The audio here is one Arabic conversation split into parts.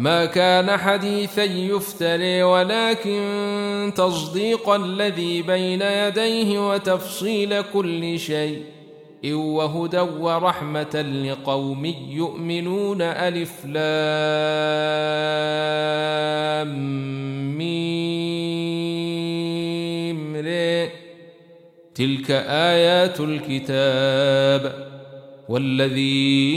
ما كان حديثا يفتري ولكن تصديق الذي بين يديه وتفصيل كل شيء وهدى ورحمة لقوم يؤمنون. ألف لام ميم ر تلك آيات الكتاب والذي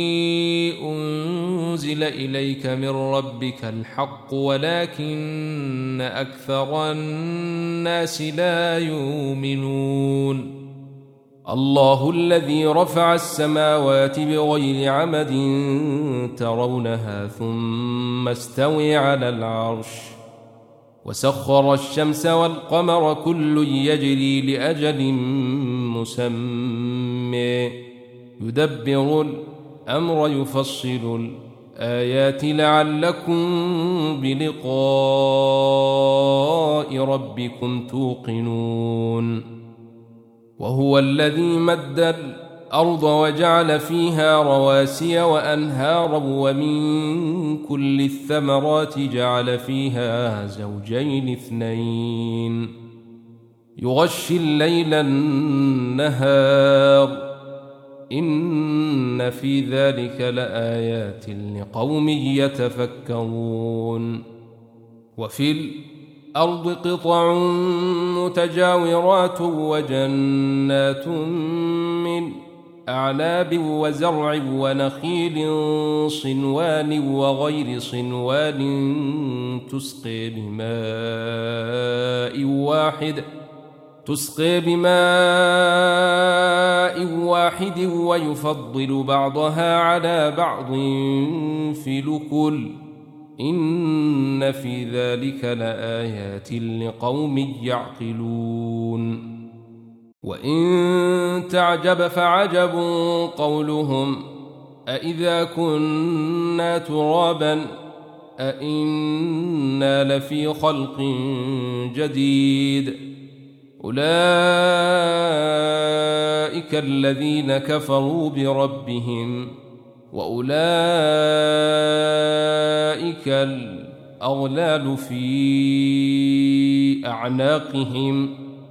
أنزل إليك من ربك الحق ولكن أكثر الناس لا يؤمنون. الله الذي رفع السماوات بغير عمد ترونها ثم استوى على العرش وسخر الشمس والقمر كل يجري لأجل مسمى يدبر الأمر يفصل الآيات لعلكم بلقاء ربكم توقنون. وهو الذي مد الأرض وجعل فيها رواسي وأنهارا ومن كل الثمرات جعل فيها زوجين اثنين يغشي الليل النهار إن في ذلك لآيات لقوم يتفكرون. وفي الأرض قطع متجاورات وجنات من أعناب وزرع ونخيل صنوان وغير صنوان تسقي بماء واحد ويفضل بعضها على بعض في الأكل إن في ذلك لآيات لقوم يعقلون. وإن تعجب فعجب قولهم أإذا كنا ترابا أإنا لفي خلق جديد أولئك الذين كفروا بربهم وأولئك الأغلال في أعناقهم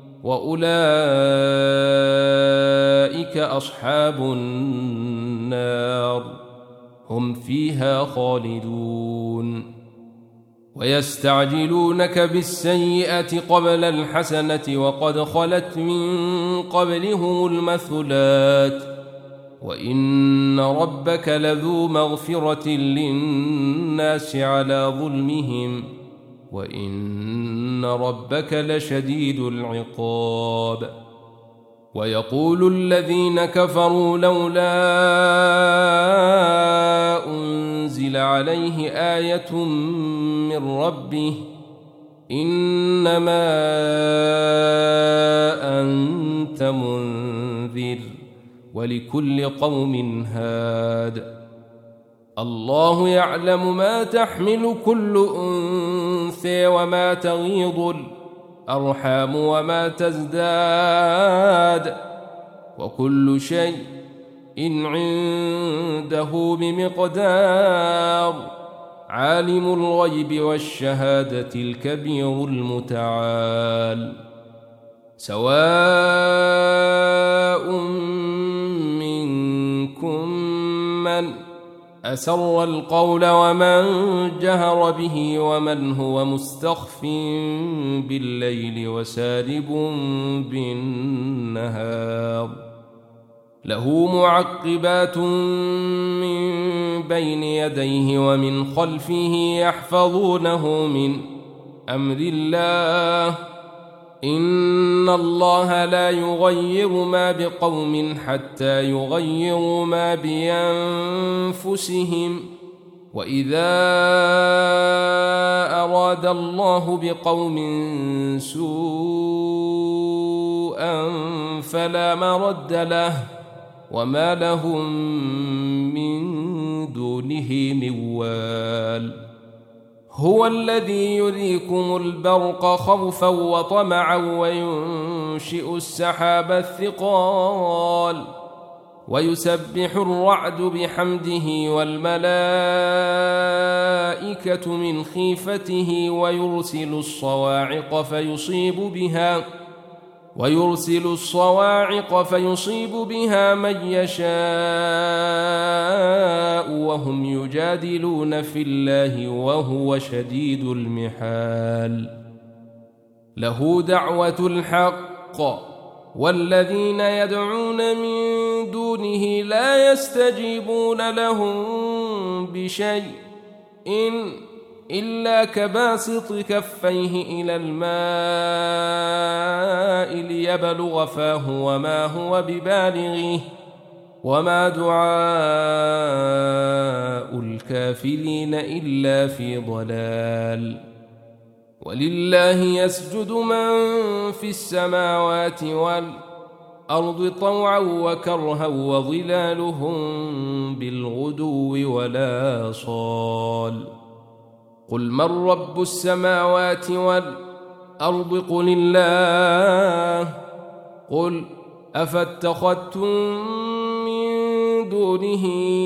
وأولئك أصحاب النار هم فيها خالدون. ويستعجلونك بالسيئة قبل الحسنة وقد خلت من قبلهم المثلات وإن ربك لذو مغفرة للناس على ظلمهم وإن ربك لشديد العقاب. ويقول الذين كفروا لولا أنزل عليه آية من ربه إنما أنت منذر ولكل قوم هاد الله يعلم ما تحمل كل أنثى وما تغيض الأرحام وما تزداد وكل شيء إن عنده بمقدار عالم الغيب والشهادة الكبير المتعال. سواء منكم من أسر القول ومن جهر به ومن هو مستخف بالليل وسارب بالنهار له معقبات من بين يديه ومن خلفه يحفظونه من أمر الله إن الله لا يغير ما بقوم حتى يغيروا ما بأنفسهم وإذا أراد الله بقوم سوءا فلا مرد له وما لهم من دونه من وال. هو الذي يريكم البرق خوفا وطمعا وينشئ السحاب الثقال ويسبح الرعد بحمده والملائكة الملائكة من خيفته ويرسل الصواعق فيصيب بها من يشاء وهم يجادلون في الله وهو شديد المحال. له دعوة الحق والذين يدعون من دونه لا يستجيبون لهم بشيء إلا كباسط كفيه إلى الماء ليبلغ فاه وما هو ببالغه وما دعاء الكافرين إلا في ضلال. ولله يسجد من في السماوات والأرض طوعا وكرها وظلالهم بالغدو ولا صال. قل من رب السماوات والأرض قل الله. قل أفاتخذتم من دونه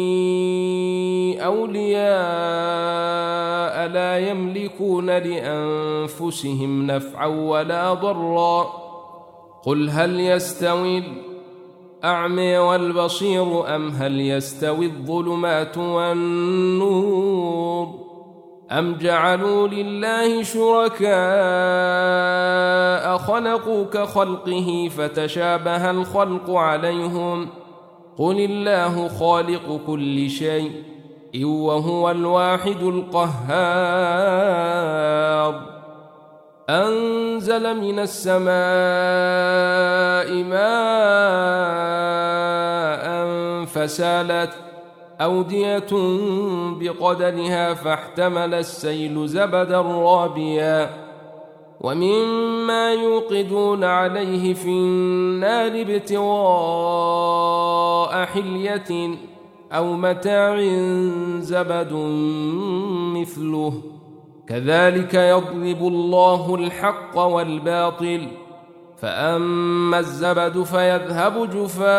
أولياء لا يملكون لأنفسهم نفعا ولا ضرا. قل هل يستوي الأعمى والبصير أم هل يستوي الظلمات والنور أم جعلوا لله شركاء خلقوا كخلقه فتشابه الخلق عليهم. قل الله خالق كل شيء وهو الواحد القهار. أنزل من السماء ماء فسالت أودية بقدرها فاحتمل السيل زبدا رابيا ومما يوقدون عليه في النار ابتغاء حلية أو متاع زبد مثله كذلك يضرب الله الحق والباطل فأما الزبد فيذهب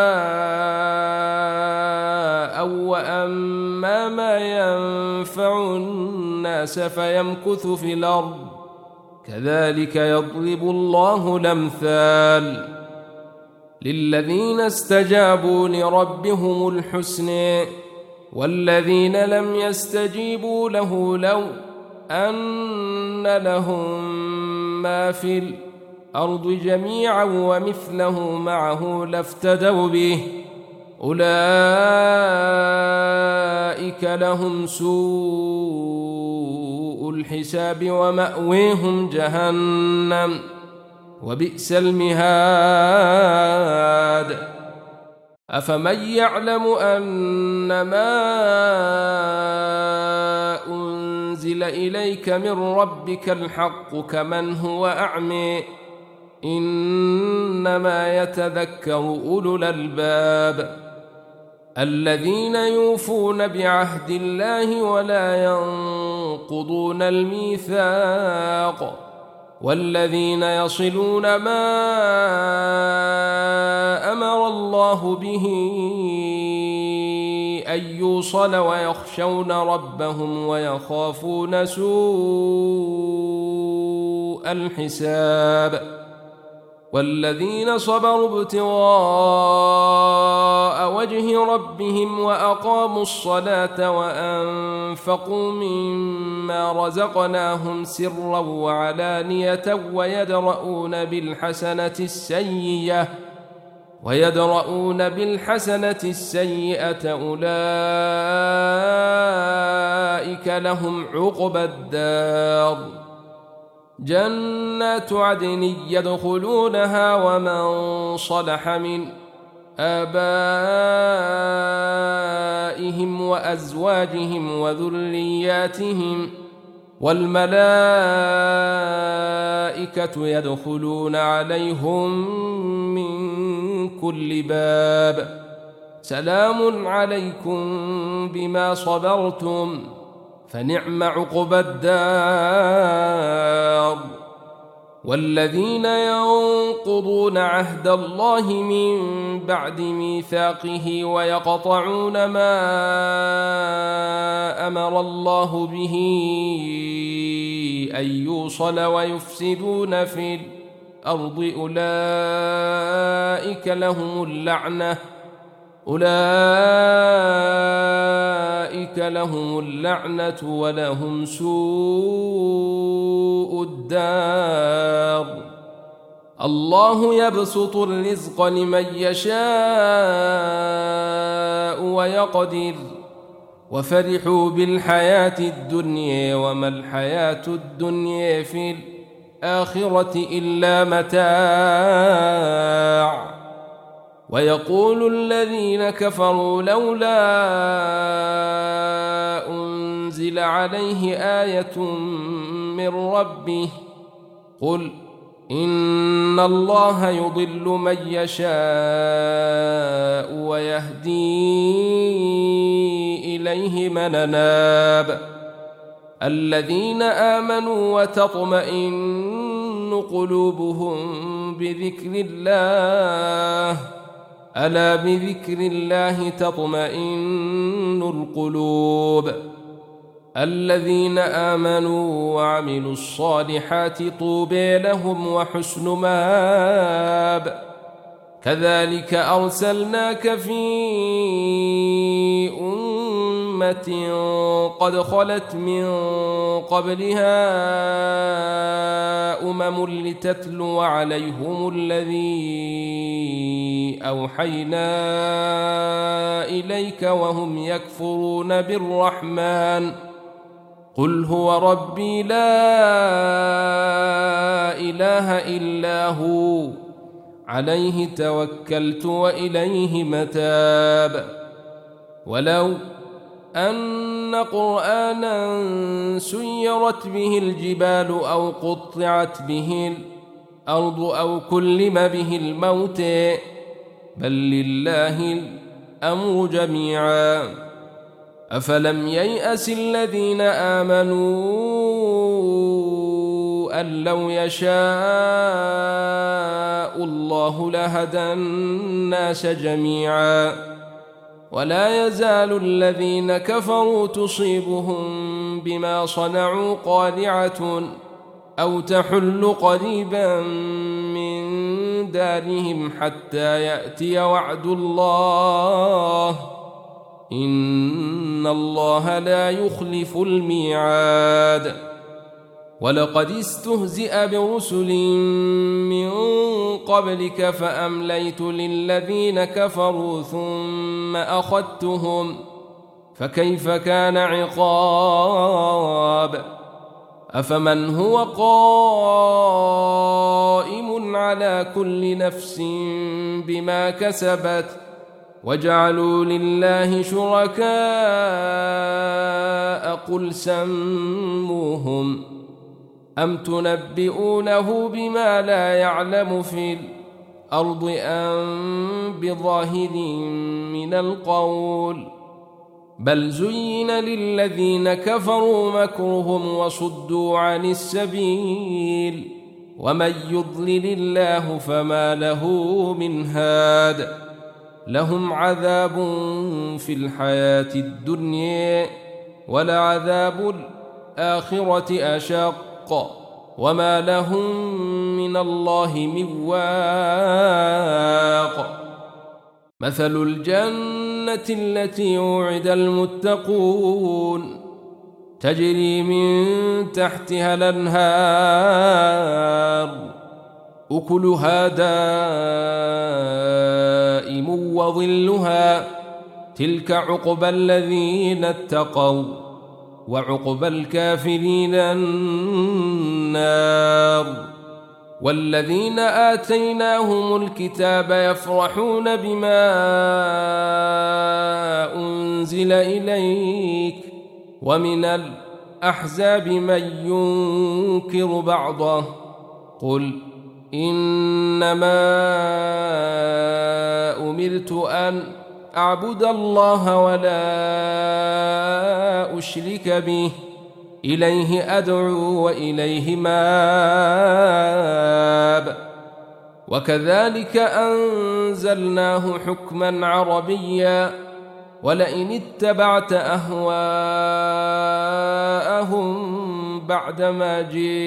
جفاء وأما ما ينفع الناس فيمكث في الأرض كذلك يضرب الله الأمثال. للذين استجابوا لربهم الحسنى والذين لم يستجيبوا له لو أن لهم ما في الأرض جميعا ومثله معه لافتدوا به أولئك لهم سوء الحساب ومأويهم جهنم وبئس المهاد. أفمن يعلم أنما أنزل إليك من ربك الحق كمن هو أعمى إنما يتذكر أولو الألباب الذين يوفون بعهد الله ولا ينقضون الميثاق والذين يصلون ما أمر الله به أن يوصل ويخشون ربهم ويخافون سوء الحساب والذين صبروا ابتغاء وجه ربهم وأقاموا الصلاة وأنفقوا مما رزقناهم سرا وعلانية ويدرؤون بالحسنة السيئة أولئك لهم عقبى الدار جنات عدن يدخلونها ومن صلح من آبائهم وأزواجهم وذرياتهم والملائكة يدخلون عليهم من كل باب سلام عليكم بما صبرتم فنعم عقبى الدار والذين ينقضون عهد الله من بعد ميثاقه ويقطعون ما أمر الله به أن يوصل ويفسدون في الأرض أولئك لهم اللعنة ولهم سوء الدار. الله يبسط الرزق لمن يشاء ويقدر وفرحوا بالحياة الدنيا وما الحياة الدنيا في الآخرة إلا متاع. ويقول الذين كفروا لولا أنزل عليه آية من ربه قل إن الله يضل من يشاء ويهدي إليه من أناب. الذين آمنوا وتطمئن قلوبهم بذكر الله ألا بذكر الله تطمئن القلوب. الذين آمنوا وعملوا الصالحات طوبى لهم وحسن مآب. كذلك أرسلناك في أمة قد خلت من قبلها لتتلو عليهم الذي أوحينا إليك وهم يكفرون بالرحمن قل هو ربي لا إله إلا هو عليه توكلت وإليه متاب. ولو أن قرآنا سيرت به الجبال أو قطعت به الأرض أو كلم به الموت بل لله الأمر جميعا. أفلم ييأس الذين آمنوا أن لو يشاء الله لهدى الناس جميعا ولا يزال الذين كفروا تصيبهم بما صنعوا قارعة أو تحل قريبا من دارهم حتى يأتي وعد الله إن الله لا يخلف الميعاد. ولقد استهزئ برسل من قبلك فأمليت للذين كفروا ثم أخذتهم فكيف كان عقاب. أفمن هو قائم على كل نفس بما كسبت وجعلوا لله شركاء قل سموهم أم تنبئونه بما لا يعلم في الأرض أم بظاهر من القول بل زين للذين كفروا مكرهم وصدوا عن السبيل ومن يضلل الله فما له من هاد. لهم عذاب في الحياة الدنيا ولعذاب الآخرة أشق وما لهم من الله من واق. مثل الجنة التي وعد المتقون تجري من تحتها الأنهار أكلها دائم وظلها تلك عقبى الذين اتقوا وعقبى الكافرين النار. والذين آتيناهم الكتاب يفرحون بما أنزل إليك ومن الأحزاب من ينكر بعضه قل إنما أمرت أن أعبد الله ولا أشرك به إليه أدعو وإليه مآب. وكذلك أنزلناه حكما عربيا ولئن اتبعت أهواءهم بعدما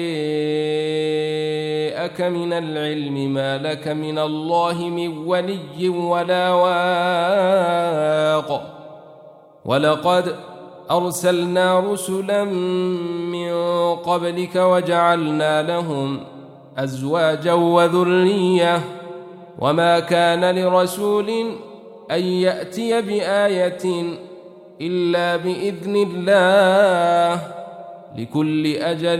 جاءك من العلم ما لك من الله من ولي ولا واق. ولقد أرسلنا رسلا من قبلك وجعلنا لهم أزواجا وذرية وما كان لرسول أن يأتي بآية إلا بإذن الله لكل أجل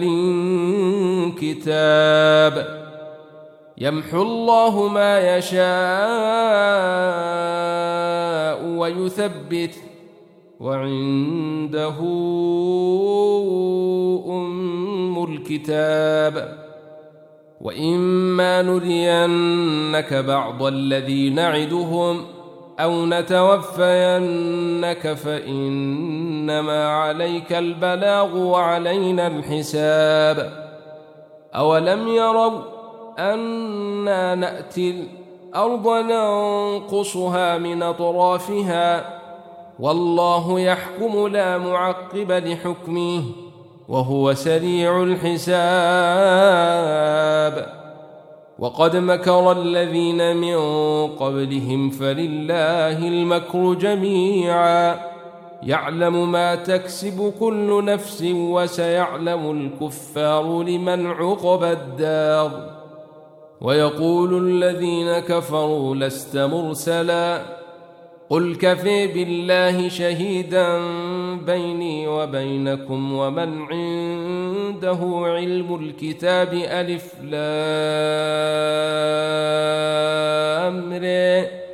كتاب. يمحو الله ما يشاء ويثبت وعنده أم الكتاب. وإما نرينك بعض الذي نعدهم أو نتوفينك فإنما عليك البلاغ وعلينا الحساب. أولم يروا أنا نأتي الأرض ننقصها من أطرافها والله يحكم لا معقب لحكمه وهو سريع الحساب. وقد مكر الذين من قبلهم فلله المكر جميعا يعلم ما تكسب كل نفس وسيعلم الكفار لمن عقبى الدار. ويقول الذين كفروا لست مرسلا قل كفى بالله شهيدا بيني وبينكم ومن عنده علم الكتاب ألف لام ر